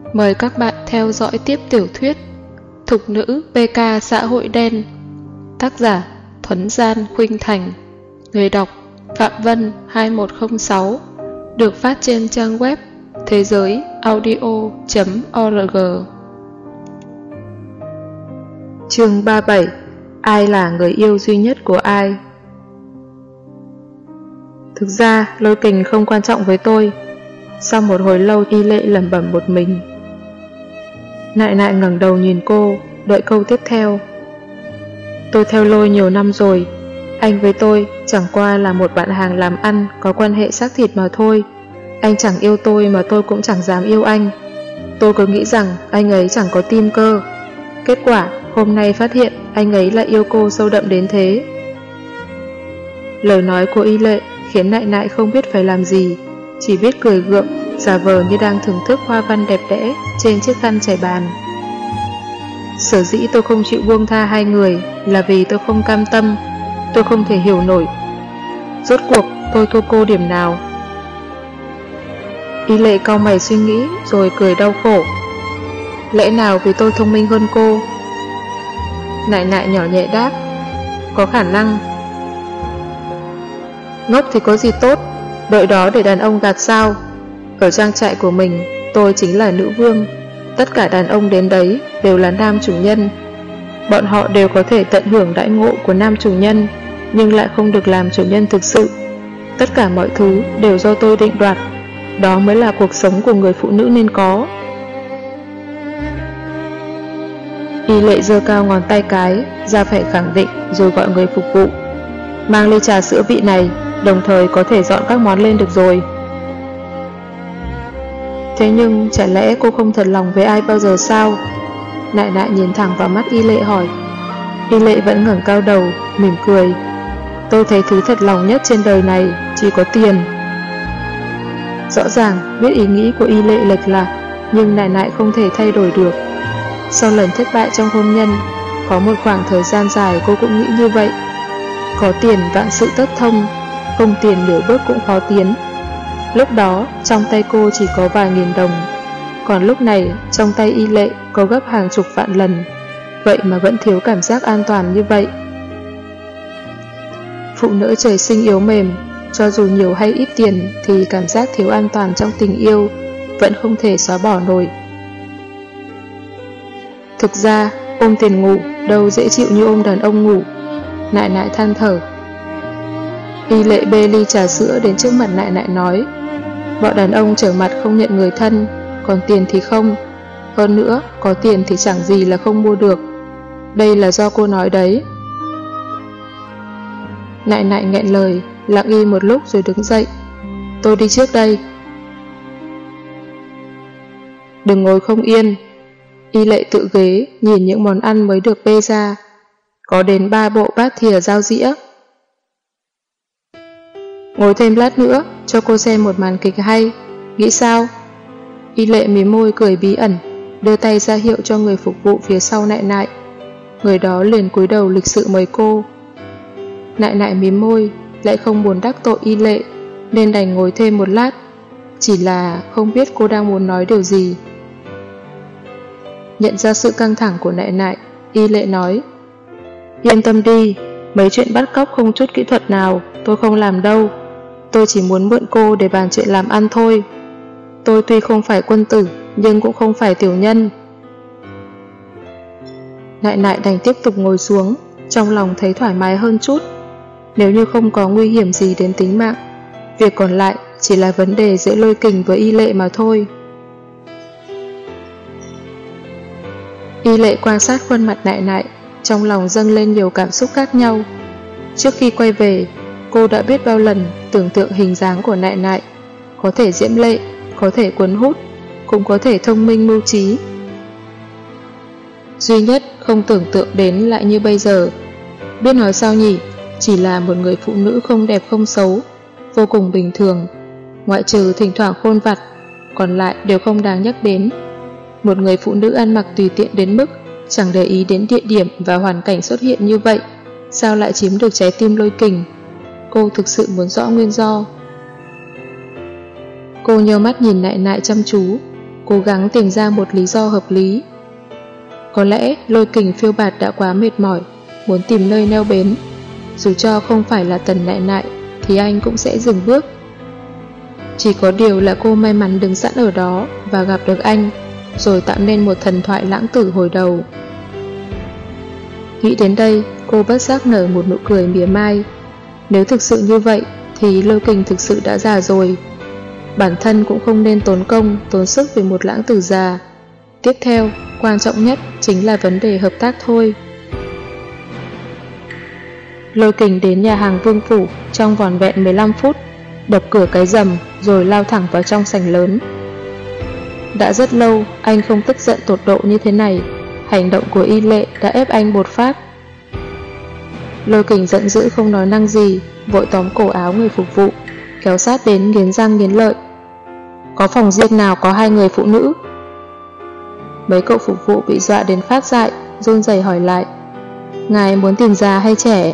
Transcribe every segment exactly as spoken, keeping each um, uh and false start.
Mời các bạn theo dõi tiếp tiểu thuyết Thục nữ pê ca xã hội đen. Tác giả Thuấn Gian Khuynh Thành. Người đọc Phạm Vân hai một không sáu. Được phát trên trang web thế giới audio chấm org. Chương ba mươi bảy. Ai là người yêu duy nhất của ai? Thực ra Lôi Kình không quan trọng với tôi. Sau một hồi lâu Y Lệ lẩm bẩm một mình. Nại Nại ngẩng đầu nhìn cô, đợi câu tiếp theo. Tôi theo Lôi nhiều năm rồi. Anh với tôi chẳng qua là một bạn hàng làm ăn, có quan hệ xác thịt mà thôi. Anh chẳng yêu tôi mà tôi cũng chẳng dám yêu anh. Tôi cứ nghĩ rằng anh ấy chẳng có tim cơ. Kết quả hôm nay phát hiện anh ấy lại yêu cô sâu đậm đến thế. Lời nói của Y Lệ khiến Nại Nại không biết phải làm gì, chỉ biết cười gượng, giả vờ như đang thưởng thức hoa văn đẹp đẽ trên chiếc khăn trải bàn. Sở dĩ tôi không chịu buông tha hai người là vì tôi không cam tâm, tôi không thể hiểu nổi. Rốt cuộc tôi thua cô điểm nào? Y Lệ cau mày suy nghĩ rồi cười đau khổ. Lẽ nào vì tôi thông minh hơn cô? Nại Nại nhỏ nhẹ đáp. Có khả năng. Ngốc thì có gì tốt, đợi đó để đàn ông gạt sao? Ở trang trại của mình, tôi chính là nữ vương. Tất cả đàn ông đến đấy đều là nam chủ nhân. Bọn họ đều có thể tận hưởng đãi ngộ của nam chủ nhân, nhưng lại không được làm chủ nhân thực sự. Tất cả mọi thứ đều do tôi định đoạt. Đó mới là cuộc sống của người phụ nữ nên có. Y Lệ giơ cao ngón tay cái, ra vẻ khẳng định rồi gọi người phục vụ. Mang ly trà sữa vị này, đồng thời có thể dọn các món lên được rồi. Thế nhưng chả lẽ cô không thật lòng với ai bao giờ sao? Nại Nại nhìn thẳng vào mắt Y Lệ hỏi. Y Lệ vẫn ngẩng cao đầu, mỉm cười. Tôi thấy thứ thật lòng nhất trên đời này chỉ có tiền. Rõ ràng biết ý nghĩ của Y Lệ lệch lạc, nhưng Nại Nại không thể thay đổi được. Sau lần thất bại trong hôn nhân, có một khoảng thời gian dài cô cũng nghĩ như vậy. Có tiền vạn sự tất thông, không tiền nửa bước cũng khó tiến. Lúc đó trong tay cô chỉ có vài nghìn đồng, còn lúc này trong tay Y Lệ có gấp hàng chục vạn lần. Vậy mà vẫn thiếu cảm giác an toàn như vậy. Phụ nữ trời sinh yếu mềm, cho dù nhiều hay ít tiền thì cảm giác thiếu an toàn trong tình yêu vẫn không thể xóa bỏ nổi. Thực ra ôm tiền ngủ đâu dễ chịu như ôm đàn ông ngủ. Nại Nại than thở. Y Lệ bê ly trà sữa đến trước mặt Nại Nại nói. Bọn đàn ông trở mặt không nhận người thân, còn tiền thì không. Hơn nữa, có tiền thì chẳng gì là không mua được. Đây là do cô nói đấy. Nại Nại nghẹn lời, lặng im một lúc rồi đứng dậy. Tôi đi trước đây. Đừng ngồi không yên. Y Lệ tự ghế, nhìn những món ăn mới được bê ra. Có đến ba bộ bát thìa dao dĩa. Ngồi thêm lát nữa, cho cô xem một màn kịch hay. Nghĩ sao? Y Lệ mím môi cười bí ẩn, đưa tay ra hiệu cho người phục vụ phía sau Nại Nại. Người đó liền cúi đầu lịch sự mời cô. Nại Nại mím môi, lại không muốn đắc tội Y Lệ, nên đành ngồi thêm một lát. Chỉ là không biết cô đang muốn nói điều gì. Nhận ra sự căng thẳng của Nại Nại, Y Lệ nói. Yên tâm đi, mấy chuyện bắt cóc không chút kỹ thuật nào tôi không làm đâu. Tôi chỉ muốn mượn cô để bàn chuyện làm ăn thôi. Tôi tuy không phải quân tử, nhưng cũng không phải tiểu nhân. Nại Nại đành tiếp tục ngồi xuống, trong lòng thấy thoải mái hơn chút. Nếu như không có nguy hiểm gì đến tính mạng, việc còn lại chỉ là vấn đề giữa Lôi Kình với Y Lệ mà thôi. Y Lệ quan sát khuôn mặt Nại Nại, trong lòng dâng lên nhiều cảm xúc khác nhau. Trước khi quay về, cô đã biết bao lần tưởng tượng hình dáng của Nại Nại. Có thể diễm lệ, có thể cuốn hút, cũng có thể thông minh mưu trí. Duy nhất không tưởng tượng đến lại như bây giờ. Biết nói sao nhỉ, chỉ là một người phụ nữ không đẹp không xấu, vô cùng bình thường. Ngoại trừ thỉnh thoảng khôn vặt, còn lại đều không đáng nhắc đến. Một người phụ nữ ăn mặc tùy tiện đến mức chẳng để ý đến địa điểm và hoàn cảnh xuất hiện như vậy, sao lại chiếm được trái tim Lôi Kình? Cô thực sự muốn rõ nguyên do. Cô nhớ mắt nhìn Nại Nại chăm chú. cố gắng tìm ra một lý do hợp lý. Có lẽ Lôi Kình phiêu bạt đã quá mệt mỏi, muốn tìm nơi neo bến. Dù cho không phải là Tần Nại Nại thì anh cũng sẽ dừng bước. Chỉ có điều là cô may mắn đứng sẵn ở đó và gặp được anh, rồi tạo nên một thần thoại lãng tử hồi đầu. Nghĩ đến đây, cô bất giác nở một nụ cười mỉa mai. Nếu thực sự như vậy thì Lôi Kình thực sự đã già rồi. Bản thân cũng không nên tốn công, tốn sức vì một lãng tử già. Tiếp theo, quan trọng nhất chính là vấn đề hợp tác thôi. Lôi Kình đến nhà hàng Vương Phủ trong vỏn vẹn mười lăm phút, đập cửa cái rầm rồi lao thẳng vào trong sảnh lớn. Đã rất lâu anh không tức giận tột độ như thế này. Hành động của Y Lệ đã ép anh bột phát. Lôi Kình giận dữ không nói năng gì, vội tóm cổ áo người phục vụ, kéo sát đến nghiến răng nghiến lợi. Có phòng riêng nào có hai người phụ nữ? Mấy cậu phục vụ bị dọa đến phát dại, run rẩy hỏi lại. Ngài muốn tìm già hay trẻ?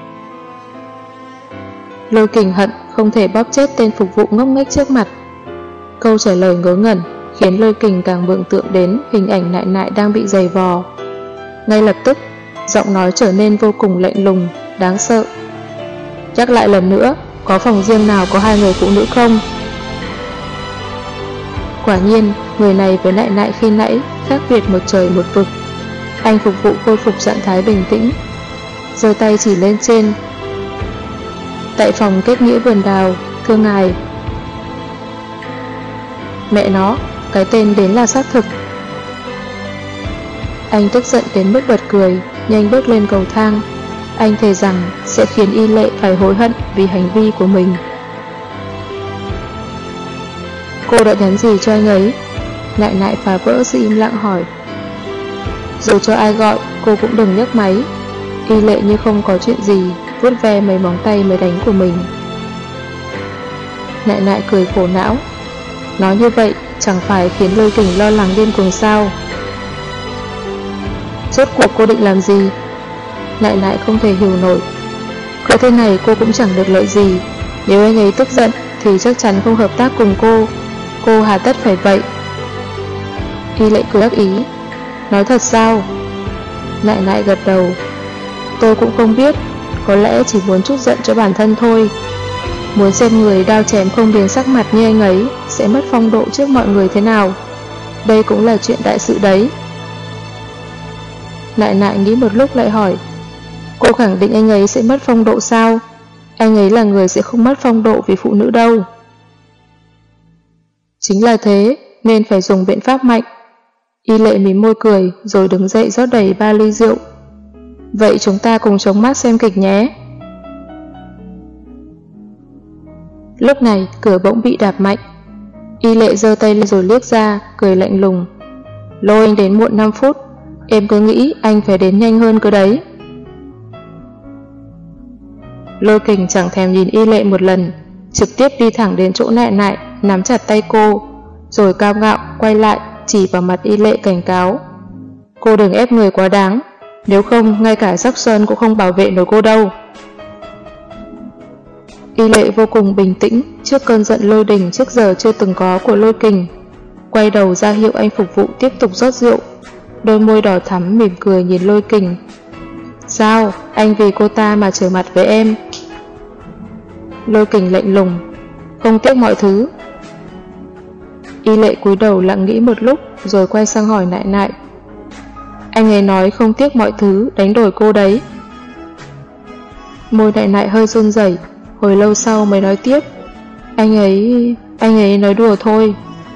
Lôi Kình hận không thể bóp chết tên phục vụ ngốc nghếch trước mặt. Câu trả lời ngớ ngẩn khiến Lôi Kình càng mường tượng đến hình ảnh Nại Nại đang bị giày vò. Ngay lập tức, giọng nói trở nên vô cùng lạnh lùng, đáng sợ. Nhắc lại lần nữa, có phòng riêng nào có hai người phụ nữ không? Quả nhiên, người này với Nại Nại khi nãy khác biệt một trời một vực. Anh phục vụ khôi phục trạng thái bình tĩnh, giơ tay chỉ lên trên. Tại phòng kết nghĩa vườn đào, thưa ngài. Mẹ nó, cái tên đến là xác thực. Anh tức giận đến mức bật cười, nhanh bước lên cầu thang. Anh thề rằng sẽ khiến Y Lệ phải hối hận vì hành vi của mình. Cô đã nhắn gì cho anh ấy? Nại Nại phá vỡ sự im lặng hỏi. Dù cho ai gọi, cô cũng đừng nhấc máy. Y Lệ như không có chuyện gì, vuốt ve mấy móng tay mới đánh của mình. Nại Nại cười khổ não. Nói như vậy chẳng phải khiến Lôi Kình lo lắng điên cuồng sao? Rốt cuộc cô định làm gì? Nại Nại không thể hiểu nổi. Cỡ thế này cô cũng chẳng được lợi gì. Nếu anh ấy tức giận thì chắc chắn không hợp tác cùng cô. Cô hà tất phải vậy? Y Lệ cười đắc ý. Nói thật sao? Nại Nại gật đầu. Tôi cũng không biết, có lẽ chỉ muốn chút giận cho bản thân thôi. Muốn xem người đao chém không biến sắc mặt như anh ấy sẽ mất phong độ trước mọi người thế nào. Đây cũng là chuyện đại sự đấy. Nại Nại nghĩ một lúc lại hỏi. Cô khẳng định anh ấy sẽ mất phong độ sao? Anh ấy là người sẽ không mất phong độ vì phụ nữ đâu. Chính là thế, nên phải dùng biện pháp mạnh. Y Lệ mím môi cười rồi đứng dậy rót đầy ba ly rượu. Vậy chúng ta cùng chống mắt xem kịch nhé. Lúc này cửa bỗng bị đạp mạnh. Y Lệ giơ tay lên rồi liếc ra, cười lạnh lùng. Lôi anh đến muộn năm phút. Em cứ nghĩ anh phải đến nhanh hơn cơ đấy. Lôi Kình chẳng thèm nhìn Y Lệ một lần, trực tiếp đi thẳng đến chỗ Nại Nại, nắm chặt tay cô, rồi cao ngạo quay lại chỉ vào mặt Y Lệ cảnh cáo. Cô đừng ép người quá đáng, nếu không ngay cả Sóc Sơn cũng không bảo vệ nổi cô đâu. Y Lệ vô cùng bình tĩnh trước cơn giận lôi đình trước giờ chưa từng có của Lôi Kình, quay đầu ra hiệu anh phục vụ tiếp tục rót rượu. Đôi môi đỏ thắm mỉm cười nhìn Lôi Kình. Sao, anh vì cô ta mà trở mặt với em? Lôi Kình lạnh lùng. Không tiếc mọi thứ. Y Lệ cúi đầu lặng nghĩ một lúc rồi quay sang hỏi Nại Nại. Anh ấy nói không tiếc mọi thứ đánh đổi cô đấy. Môi Nại Nại hơi run rẩy, hồi lâu sau mới nói tiếp. Anh ấy... anh ấy nói đùa thôi.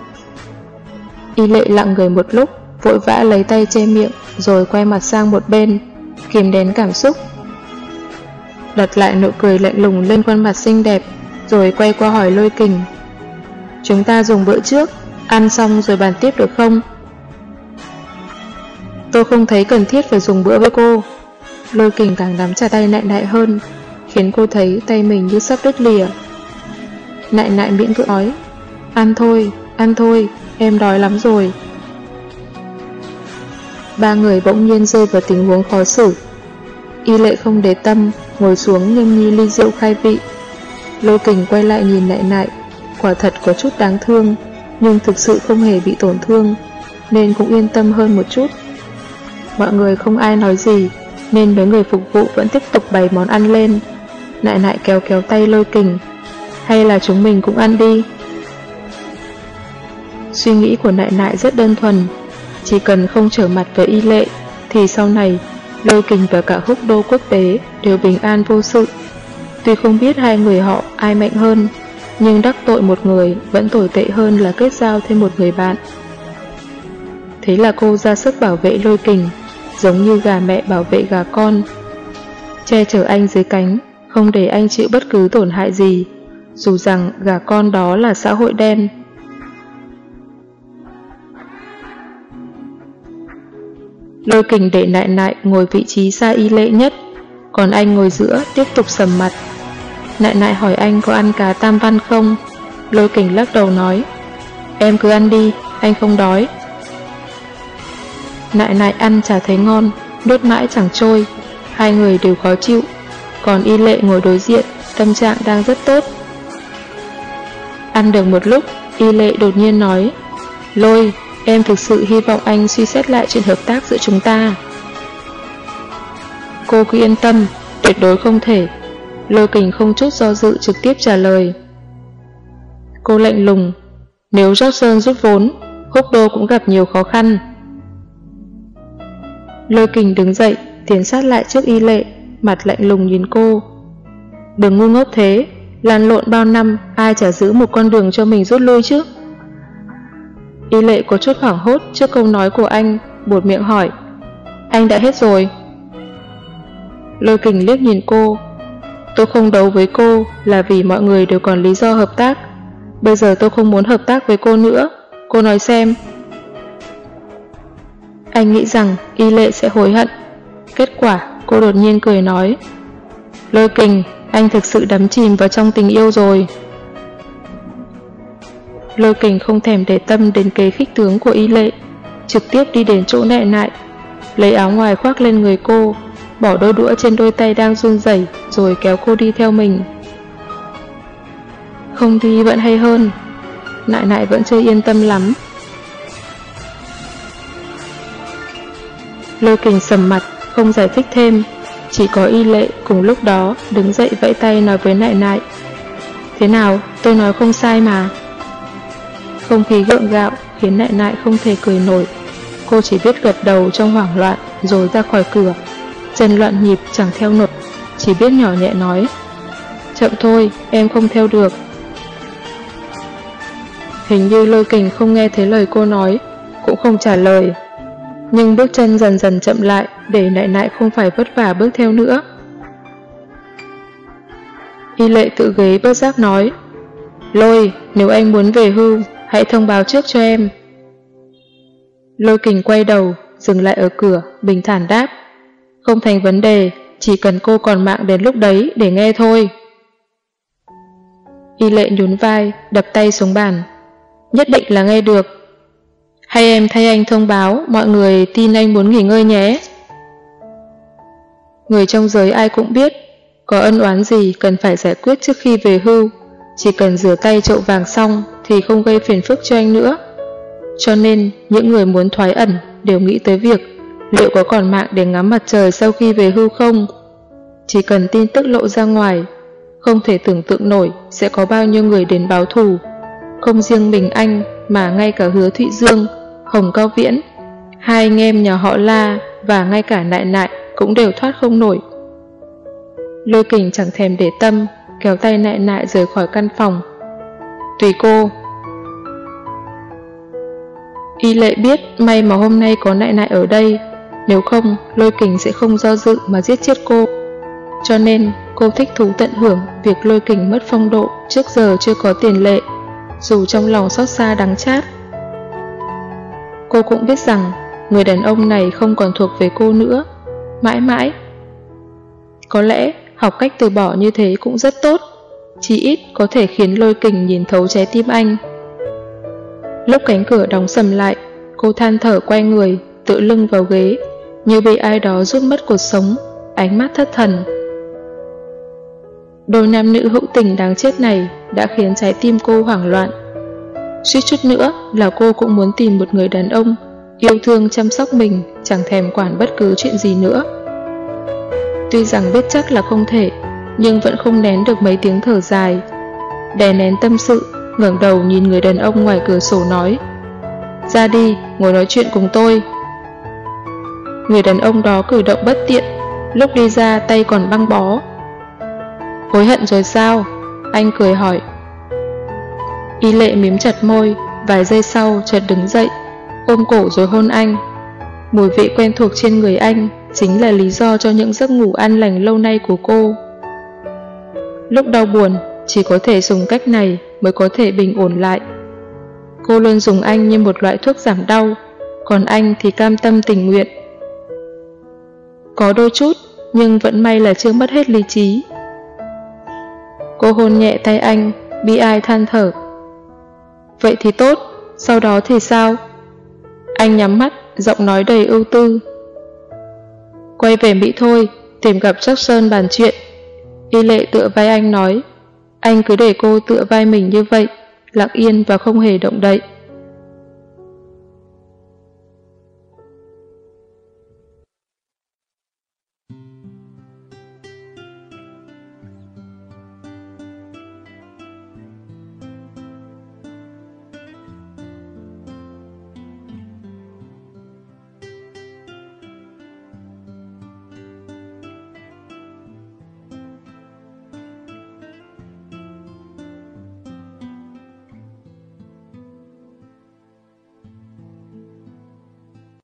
Y Lệ lặng người một lúc, vội vã lấy tay che miệng rồi quay mặt sang một bên, kìm nén cảm xúc, đặt lại nụ cười lạnh lùng lên khuôn mặt xinh đẹp, rồi quay qua hỏi Lôi Kình. Chúng ta dùng bữa trước, ăn xong rồi bàn tiếp được không? Tôi không thấy cần thiết phải dùng bữa với cô. Lôi Kình càng nắm chặt tay Nại Nại hơn, khiến cô thấy tay mình như sắp đứt lìa. Nại Nại miễn cưỡng nói. Ăn thôi, ăn thôi, em đói lắm rồi. Ba người bỗng nhiên rơi vào tình huống khó xử. Y Lệ không để tâm, ngồi xuống nhâm nhi ly rượu khai vị. Lôi Kình quay lại nhìn Nại Nại, quả thật có chút đáng thương, nhưng thực sự không hề bị tổn thương, nên cũng yên tâm hơn một chút. Mọi người không ai nói gì, nên mấy người phục vụ vẫn tiếp tục bày món ăn lên. Nại nại kéo kéo tay Lôi Kình, hay là chúng mình cũng ăn đi. Suy nghĩ của nại nại rất đơn thuần, chỉ cần không trở mặt với Y Lệ thì sau này Lôi Kình và cả Húc Đô quốc tế đều bình an vô sự. Tuy không biết hai người họ ai mạnh hơn, nhưng đắc tội một người vẫn tồi tệ hơn là kết giao thêm một người bạn. Thế là cô ra sức bảo vệ Lôi Kình, giống như gà mẹ bảo vệ gà con, che chở anh dưới cánh, không để anh chịu bất cứ tổn hại gì, dù rằng gà con đó là xã hội đen. Lôi Kình để nại nại ngồi vị trí xa Y Lệ nhất, còn anh ngồi giữa tiếp tục sầm mặt. Nại nại hỏi anh có ăn cá tam văn không? Lôi Kình lắc đầu nói, em cứ ăn đi, anh không đói. Nại nại ăn chả thấy ngon, đốt mãi chẳng trôi, hai người đều khó chịu, còn Y Lệ ngồi đối diện, tâm trạng đang rất tốt. Ăn được một lúc, Y Lệ đột nhiên nói, Lôi, em thực sự hy vọng anh suy xét lại chuyện hợp tác giữa chúng ta. Cô cứ yên tâm, tuyệt đối không thể. Lôi Kình không chút do dự trực tiếp trả lời. Cô lạnh lùng, nếu Jackson rút vốn, Húc Đô cũng gặp nhiều khó khăn. Lôi Kình đứng dậy, tiến sát lại trước Y Lệ, mặt lạnh lùng nhìn cô. Đừng ngu ngốc thế, lăn lộn bao năm, ai chả giữ một con đường cho mình rút lui chứ. Y Lệ có chút hoảng hốt trước câu nói của anh, buột miệng hỏi, anh đã hết rồi. Lôi Kình liếc nhìn cô, tôi không đấu với cô là vì mọi người đều còn lý do hợp tác. Bây giờ tôi không muốn hợp tác với cô nữa, cô nói xem. Anh nghĩ rằng Y Lệ sẽ hối hận. Kết quả cô đột nhiên cười nói, Lôi Kình, anh thực sự đắm chìm vào trong tình yêu rồi. Lôi Kình không thèm để tâm đến kế khích tướng của Y Lệ, trực tiếp đi đến chỗ nại nại, lấy áo ngoài khoác lên người cô, bỏ đôi đũa trên đôi tay đang run rẩy, rồi kéo cô đi theo mình. Không đi vẫn hay hơn. Nại nại vẫn chưa yên tâm lắm. Lôi Kình sầm mặt, không giải thích thêm, chỉ có Y Lệ cùng lúc đó đứng dậy vẫy tay nói với nại nại, thế nào, tôi nói không sai mà. Không khí gượng gạo khiến nại nại không thể cười nổi. Cô chỉ biết gật đầu trong hoảng loạn rồi ra khỏi cửa, chân loạn nhịp chẳng theo nổi, chỉ biết nhỏ nhẹ nói, chậm thôi, em không theo được. Hình như Lôi Kình không nghe thấy lời cô nói, cũng không trả lời, nhưng bước chân dần dần chậm lại để nại nại không phải vất vả bước theo nữa. Y Lệ tự ghế bớt giác nói, Lôi, nếu anh muốn về hưu, hãy thông báo trước cho em. Lôi Kình quay đầu, dừng lại ở cửa, bình thản đáp, không thành vấn đề, chỉ cần cô còn mạng đến lúc đấy để nghe thôi. Y Lệ nhún vai, đập tay xuống bàn, nhất định là nghe được. Hay em thay anh thông báo, mọi người tin anh muốn nghỉ ngơi nhé. Người trong giới ai cũng biết, có ân oán gì cần phải giải quyết trước khi về hưu, chỉ cần rửa tay chậu vàng xong thì không gây phiền phức cho anh nữa. Cho nên những người muốn thoái ẩn đều nghĩ tới việc liệu có còn mạng để ngắm mặt trời sau khi về hưu không. Chỉ cần tin tức lộ ra ngoài, không thể tưởng tượng nổi sẽ có bao nhiêu người đến báo thù. Không riêng mình anh mà ngay cả Hứa Thụy Dương, Hồng Cao Viễn, hai anh em nhà họ La và ngay cả nại nại cũng đều thoát không nổi. Lôi Kình chẳng thèm để tâm, kéo tay nại nại rời khỏi căn phòng. Tùy cô. Y Lệ biết may mà hôm nay có nại nại ở đây, nếu không Lôi Kình sẽ không do dự mà giết chết cô. Cho nên cô thích thú tận hưởng việc Lôi Kình mất phong độ trước giờ chưa có tiền lệ, dù trong lòng xót xa đắng chát. Cô cũng biết rằng người đàn ông này không còn thuộc về cô nữa, mãi mãi. Có lẽ học cách từ bỏ như thế cũng rất tốt, chỉ ít có thể khiến Lôi Kình nhìn thấu trái tim anh. Lúc cánh cửa đóng sầm lại, cô than thở quay người, tựa lưng vào ghế, như bị ai đó rút mất cuộc sống, ánh mắt thất thần. Đôi nam nữ hữu tình đáng chết này đã khiến trái tim cô hoảng loạn. Suýt chút nữa là cô cũng muốn tìm một người đàn ông yêu thương chăm sóc mình, chẳng thèm quản bất cứ chuyện gì nữa. Tuy rằng biết chắc là không thể, nhưng vẫn không nén được mấy tiếng thở dài. Đè nén tâm sự, ngẩng đầu nhìn người đàn ông ngoài cửa sổ nói: "Ra đi, ngồi nói chuyện cùng tôi." Người đàn ông đó cử động bất tiện, lúc đi ra tay còn băng bó. "Hối hận rồi sao?" Anh cười hỏi. Y Lệ mím chặt môi, vài giây sau chợt đứng dậy, ôm cổ rồi hôn anh. Mùi vị quen thuộc trên người anh chính là lý do cho những giấc ngủ an lành lâu nay của cô. Lúc đau buồn, chỉ có thể dùng cách này mới có thể bình ổn lại. Cô luôn dùng anh như một loại thuốc giảm đau, còn anh thì cam tâm tình nguyện. Có đôi chút, nhưng vẫn may là chưa mất hết lý trí. Cô hôn nhẹ tay anh, bi ai than thở. "Vậy thì tốt, sau đó thì sao?" Anh nhắm mắt, giọng nói đầy ưu tư. "Quay về Mỹ thôi, tìm gặp Jackson bàn chuyện." Y Lệ tựa vai anh nói. Anh cứ để cô tựa vai mình như vậy, lặng yên và không hề động đậy.